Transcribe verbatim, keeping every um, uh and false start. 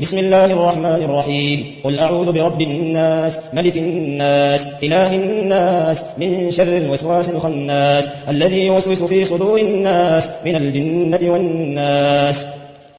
بسم الله الرحمن الرحيم قل أعوذ برب الناس ملك الناس إله الناس من شر الوسواس الخناس الذي يوسوس في صدور الناس من الجنة والناس.